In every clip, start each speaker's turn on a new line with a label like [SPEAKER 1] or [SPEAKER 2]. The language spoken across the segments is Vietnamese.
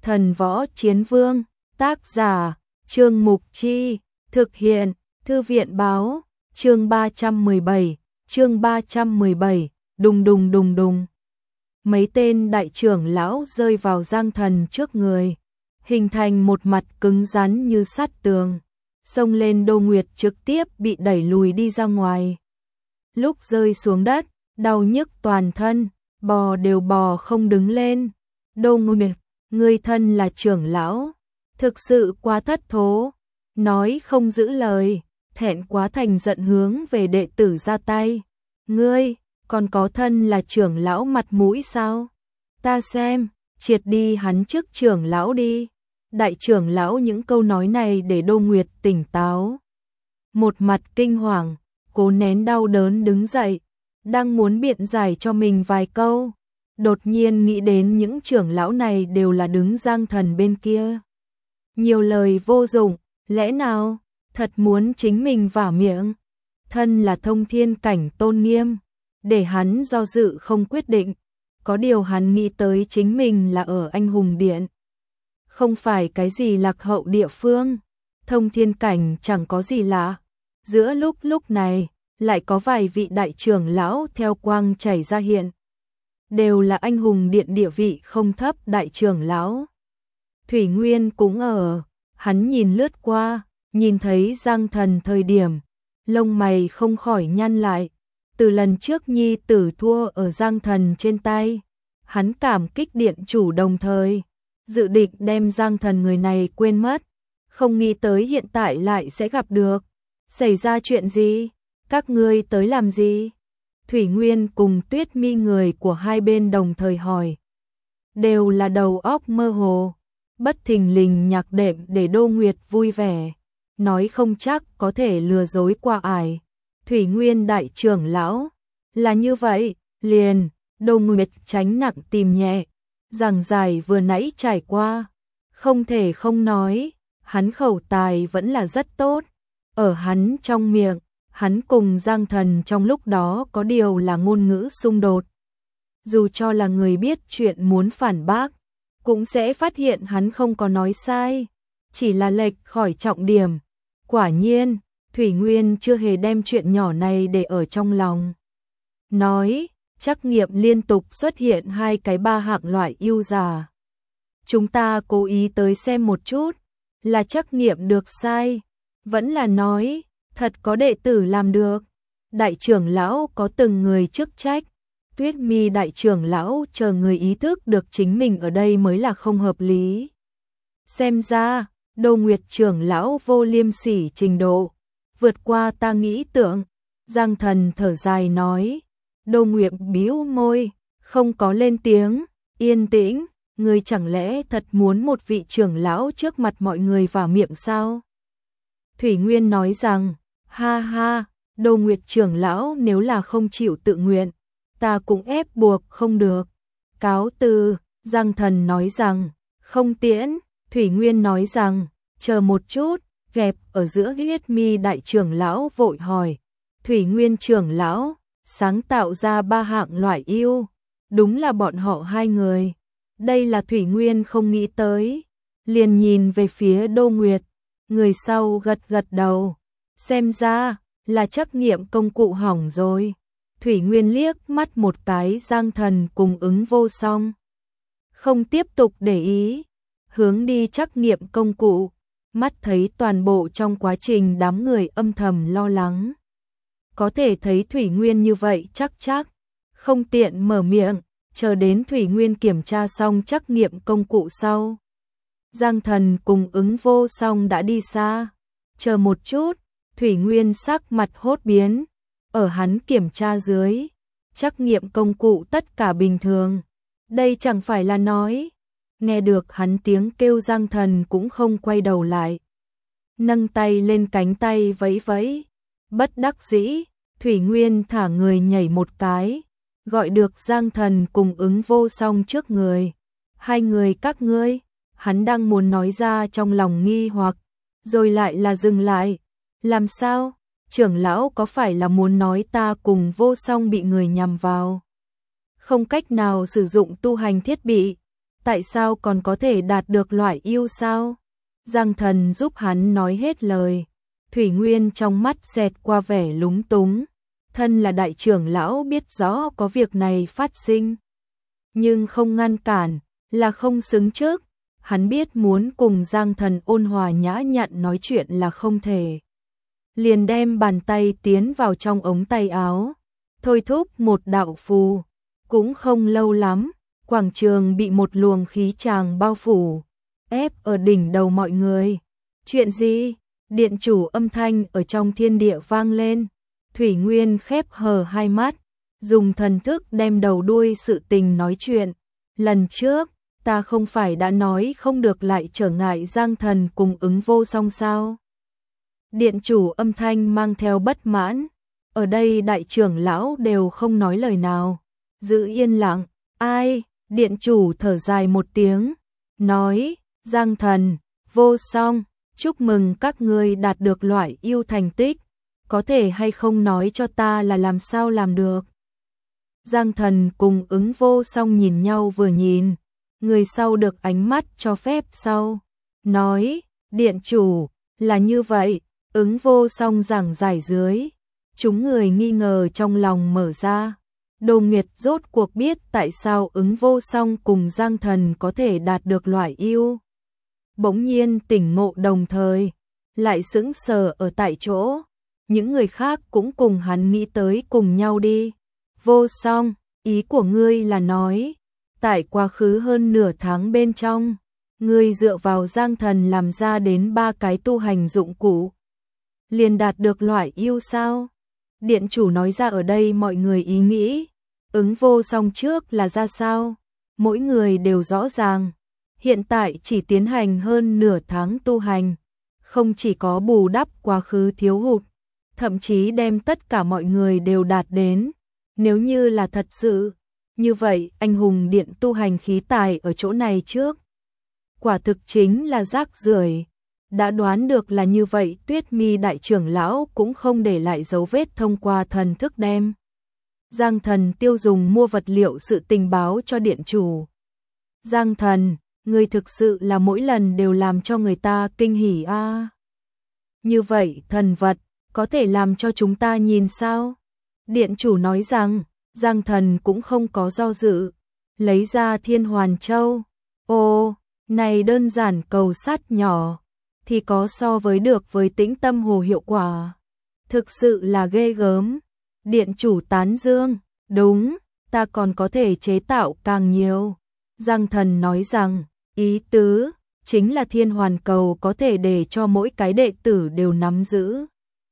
[SPEAKER 1] Thần Võ Chiến Vương, tác giả, Trương Mục Chi, thực hiện, Thư viện báo, chương 317, đùng đùng đùng đùng. Mấy tên đại trưởng lão rơi vào Giang Thần trước người, hình thành một mặt cứng rắn như sắt tường, xông lên Đô Nguyệt trực tiếp bị đẩy lùi đi ra ngoài. Lúc rơi xuống đất, đau nhức toàn thân, bò đều bò không đứng lên. Đô Nguyệt, ngươi thân là trưởng lão, thực sự quá thất thố, nói không giữ lời, thẹn quá thành giận hướng về đệ tử ra tay. Ngươi, còn có thân là trưởng lão mặt mũi sao? Ta xem, triệt đi hắn trước trưởng lão đi. Đại trưởng lão những câu nói này để Đô Nguyệt tỉnh táo. Một mặt kinh hoàng, cố nén đau đớn đứng dậy, đang muốn biện giải cho mình vài câu. Đột nhiên nghĩ đến những trưởng lão này đều là đứng Giang Thần bên kia. Nhiều lời vô dụng, lẽ nào, thật muốn chính mình vả miệng. Thân là thông thiên cảnh tôn nghiêm, để hắn do dự không quyết định. Có điều hắn nghĩ tới chính mình là ở Anh Hùng Điện. Không phải cái gì lạc hậu địa phương, thông thiên cảnh chẳng có gì lạ. Giữa lúc này, lại có vài vị đại trưởng lão theo quang chảy ra hiện. Đều là Anh Hùng Điện địa vị không thấp đại trưởng lão. Thủy Nguyên cũng ở, hắn nhìn lướt qua, nhìn thấy Giang Thần thời điểm, lông mày không khỏi nhăn lại. Từ lần trước nhi tử thua ở Giang Thần trên tay, hắn cảm kích điện chủ đồng thời dự định đem Giang Thần người này quên mất, không nghĩ tới hiện tại lại sẽ gặp được. Xảy ra chuyện gì? Các ngươi tới làm gì? Thủy Nguyên cùng Tuyết Mi người của hai bên đồng thời hỏi. Đều là đầu óc mơ hồ, bất thình lình nhạc đệm để Đô Nguyệt vui vẻ, nói không chắc có thể lừa dối qua ải. Thủy Nguyên đại trưởng lão, là như vậy, liền, Đô Nguyệt tránh nặng tìm nhẹ, giảng giải vừa nãy trải qua, không thể không nói, hắn khẩu tài vẫn là rất tốt, ở hắn trong miệng, hắn cùng Giang Thần trong lúc đó có điều là ngôn ngữ xung đột. Dù cho là người biết chuyện muốn phản bác, cũng sẽ phát hiện hắn không có nói sai, chỉ là lệch khỏi trọng điểm. Quả nhiên, Thủy Nguyên chưa hề đem chuyện nhỏ này để ở trong lòng. Nói, trắc nghiệm liên tục xuất hiện hai cái ba hạng loại ưu giả. Chúng ta cố ý tới xem một chút, là trắc nghiệm được sai, vẫn là nói, thật có đệ tử làm được. Đại trưởng lão có từng người chức trách, Tuyết Mi đại trưởng lão chờ người ý thức được chính mình ở đây mới là không hợp lý. Xem ra, Đô Nguyệt trưởng lão vô liêm sỉ trình độ, vượt qua ta nghĩ tưởng. Giang Thần thở dài nói. Đô Nguyệt bĩu môi, không có lên tiếng, yên tĩnh, ngươi chẳng lẽ thật muốn một vị trưởng lão trước mặt mọi người vào miệng sao? Thủy Nguyên nói rằng, ha ha, Đô Nguyệt trưởng lão nếu là không chịu tự nguyện, ta cũng ép buộc không được. Cáo từ, Giang Thần nói rằng, không tiễn, Thủy Nguyên nói rằng, chờ một chút, gẹp ở giữa Tuyết Mi đại trưởng lão vội hỏi, Thủy Nguyên trưởng lão, sáng tạo ra ba hạng loại ưu, đúng là bọn họ hai người. Đây là Thủy Nguyên không nghĩ tới, liền nhìn về phía Đô Nguyệt, người sau gật gật đầu, xem ra là trắc nghiệm công cụ hỏng rồi. Thủy Nguyên liếc mắt một cái Giang Thần cùng Ứng Vô Song, không tiếp tục để ý, hướng đi trắc nghiệm công cụ, mắt thấy toàn bộ trong quá trình đám người âm thầm lo lắng. Có thể thấy Thủy Nguyên như vậy chắc, không tiện mở miệng, chờ đến Thủy Nguyên kiểm tra xong trắc nghiệm công cụ sau. Giang Thần cùng Ứng Vô Song đã đi xa, chờ một chút, Thủy Nguyên sắc mặt hốt biến, ở hắn kiểm tra dưới, trắc nghiệm công cụ tất cả bình thường, đây chẳng phải là nói. Nghe được hắn tiếng kêu Giang Thần cũng không quay đầu lại, nâng tay lên cánh tay vẫy vẫy, bất đắc dĩ. Thủy Nguyên thả người nhảy một cái, gọi được Giang Thần cùng Ứng Vô Song trước người. Hai người các ngươi, hắn đang muốn nói ra trong lòng nghi hoặc, rồi lại là dừng lại. Làm sao? Trưởng lão có phải là muốn nói ta cùng Vô Song bị người nhằm vào? Không cách nào sử dụng tu hành thiết bị, tại sao còn có thể đạt được loại yêu sao? Giang Thần giúp hắn nói hết lời. Thủy Nguyên trong mắt xẹt qua vẻ lúng túng. Thân là đại trưởng lão biết rõ có việc này phát sinh, nhưng không ngăn cản, là không xứng trước. Hắn biết muốn cùng Giang Thần ôn hòa nhã nhặn nói chuyện là không thể. Liền đem bàn tay tiến vào trong ống tay áo, thôi thúc một đạo phù. Cũng không lâu lắm, quảng trường bị một luồng khí tràng bao phủ, ép ở đỉnh đầu mọi người. Chuyện gì? Điện chủ âm thanh ở trong thiên địa vang lên. Thủy Nguyên khép hờ hai mắt, dùng thần thức đem đầu đuôi sự tình nói chuyện. Lần trước, ta không phải đã nói không được lại trở ngại Giang Thần cùng Ứng Vô Song sao? Điện chủ âm thanh mang theo bất mãn. Ở đây đại trưởng lão đều không nói lời nào, giữ yên lặng. Ai? Điện chủ thở dài một tiếng, nói, Giang Thần, Vô Song, chúc mừng các ngươi đạt được loại yêu thành tích, có thể hay không nói cho ta là làm sao làm được? Giang Thần cùng Ứng Vô Song nhìn nhau vừa nhìn, người sau được ánh mắt cho phép sau, nói, điện chủ, là như vậy. Ứng Vô Song giảng giải dưới, chúng người nghi ngờ trong lòng mở ra. Đồ Nguyệt rốt cuộc biết tại sao Ứng Vô Song cùng Giang Thần có thể đạt được loại yêu. Bỗng nhiên tỉnh ngộ, đồng thời lại sững sờ ở tại chỗ. Những người khác cũng cùng hắn nghĩ tới cùng nhau đi. Vô Song, ý của ngươi là nói, tại quá khứ hơn nửa tháng bên trong, ngươi dựa vào Giang Thần làm ra đến 3 cái tu hành dụng cụ, liền đạt được loại yêu sao? Điện chủ nói ra ở đây mọi người ý nghĩ. Ứng Vô Song trước là ra sao? Mỗi người đều rõ ràng. Hiện tại chỉ tiến hành hơn nửa tháng tu hành, không chỉ có bù đắp quá khứ thiếu hụt, thậm chí đem tất cả mọi người đều đạt đến. Nếu như là thật sự, như vậy anh hùng điện tu hành khí tài ở chỗ này trước, quả thực chính là rác rưởi. Đã đoán được là như vậy, Tuyết Mi đại trưởng lão cũng không để lại dấu vết, thông qua thần thức đem Giang Thần tiêu dùng mua vật liệu sự tình báo cho điện chủ. Giang Thần, người thực sự là mỗi lần đều làm cho người ta kinh hỉ a. Như vậy thần vật có thể làm cho chúng ta nhìn sao? Điện chủ nói rằng, Giang Thần cũng không có do dự, lấy ra Thiên Hoàn Châu. Ô, này đơn giản cầu sắt nhỏ thì có so với được với Tĩnh Tâm Hồ hiệu quả, thực sự là ghê gớm. Điện chủ tán dương, đúng, ta còn có thể chế tạo càng nhiều. Giang Thần nói rằng, ý tứ chính là Thiên Hoàn Cầu có thể để cho mỗi cái đệ tử đều nắm giữ.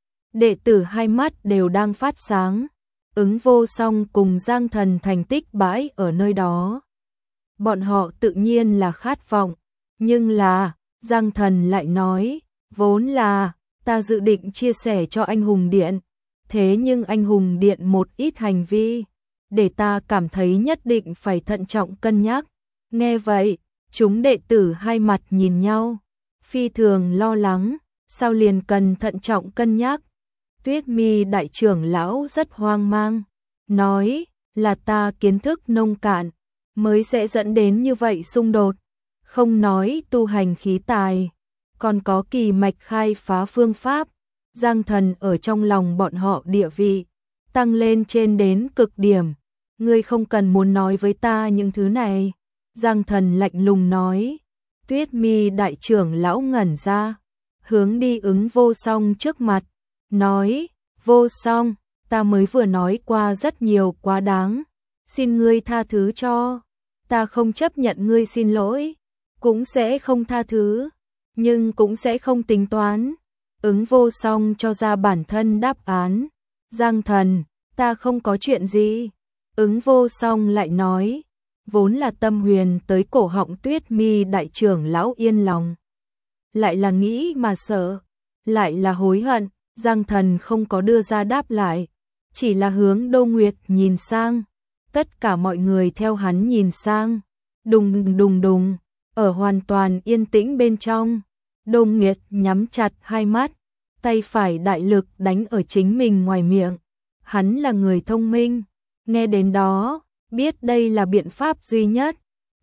[SPEAKER 1] Đệ tử hai mắt đều đang phát sáng. Ứng Vô Song cùng Giang Thần thành tích bãi ở nơi đó, bọn họ tự nhiên là khát vọng. Nhưng là, Giang Thần lại nói, vốn là ta dự định chia sẻ cho anh hùng điện, thế nhưng anh hùng điện một ít hành vi để ta cảm thấy nhất định phải thận trọng cân nhắc. Nghe vậy, chúng đệ tử hai mặt nhìn nhau, phi thường lo lắng. Sao liền cần thận trọng cân nhắc? Tuyết Mi đại trưởng lão rất hoang mang, nói là ta kiến thức nông cạn mới sẽ dẫn đến như vậy xung đột. Không nói tu hành khí tài, còn có kỳ mạch khai phá phương pháp. Giang Thần ở trong lòng bọn họ địa vị tăng lên trên đến cực điểm. Ngươi không cần muốn nói với ta những thứ này. Giang Thần lạnh lùng nói. Tuyết Mi đại trưởng lão ngẩn ra, hướng đi Ứng Vô Song trước mặt, nói, Vô Song, ta mới vừa nói qua rất nhiều quá đáng, xin ngươi tha thứ cho. Ta không chấp nhận ngươi xin lỗi, cũng sẽ không tha thứ, nhưng cũng sẽ không tính toán. Ứng Vô Song cho ra bản thân đáp án. Giang Thần, ta không có chuyện gì. Ứng Vô Song lại nói, vốn là tâm huyền tới cổ họng Tuyết Mi đại trưởng lão yên lòng, lại là nghĩ mà sợ, lại là hối hận. Giang Thần không có đưa ra đáp lại, chỉ là hướng Đô Nguyệt nhìn sang. Tất cả mọi người theo hắn nhìn sang. Đùng đùng đùng, ở hoàn toàn yên tĩnh bên trong, Đô Nguyệt nhắm chặt hai mắt, tay phải đại lực đánh ở chính mình ngoài miệng. Hắn là người thông minh, nghe đến đó, biết đây là biện pháp duy nhất.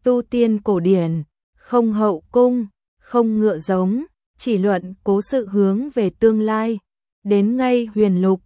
[SPEAKER 1] Tu tiên cổ điển, không hậu cung, không ngựa giống, chỉ luận cố sự hướng về tương lai. Đến ngay huyền lục,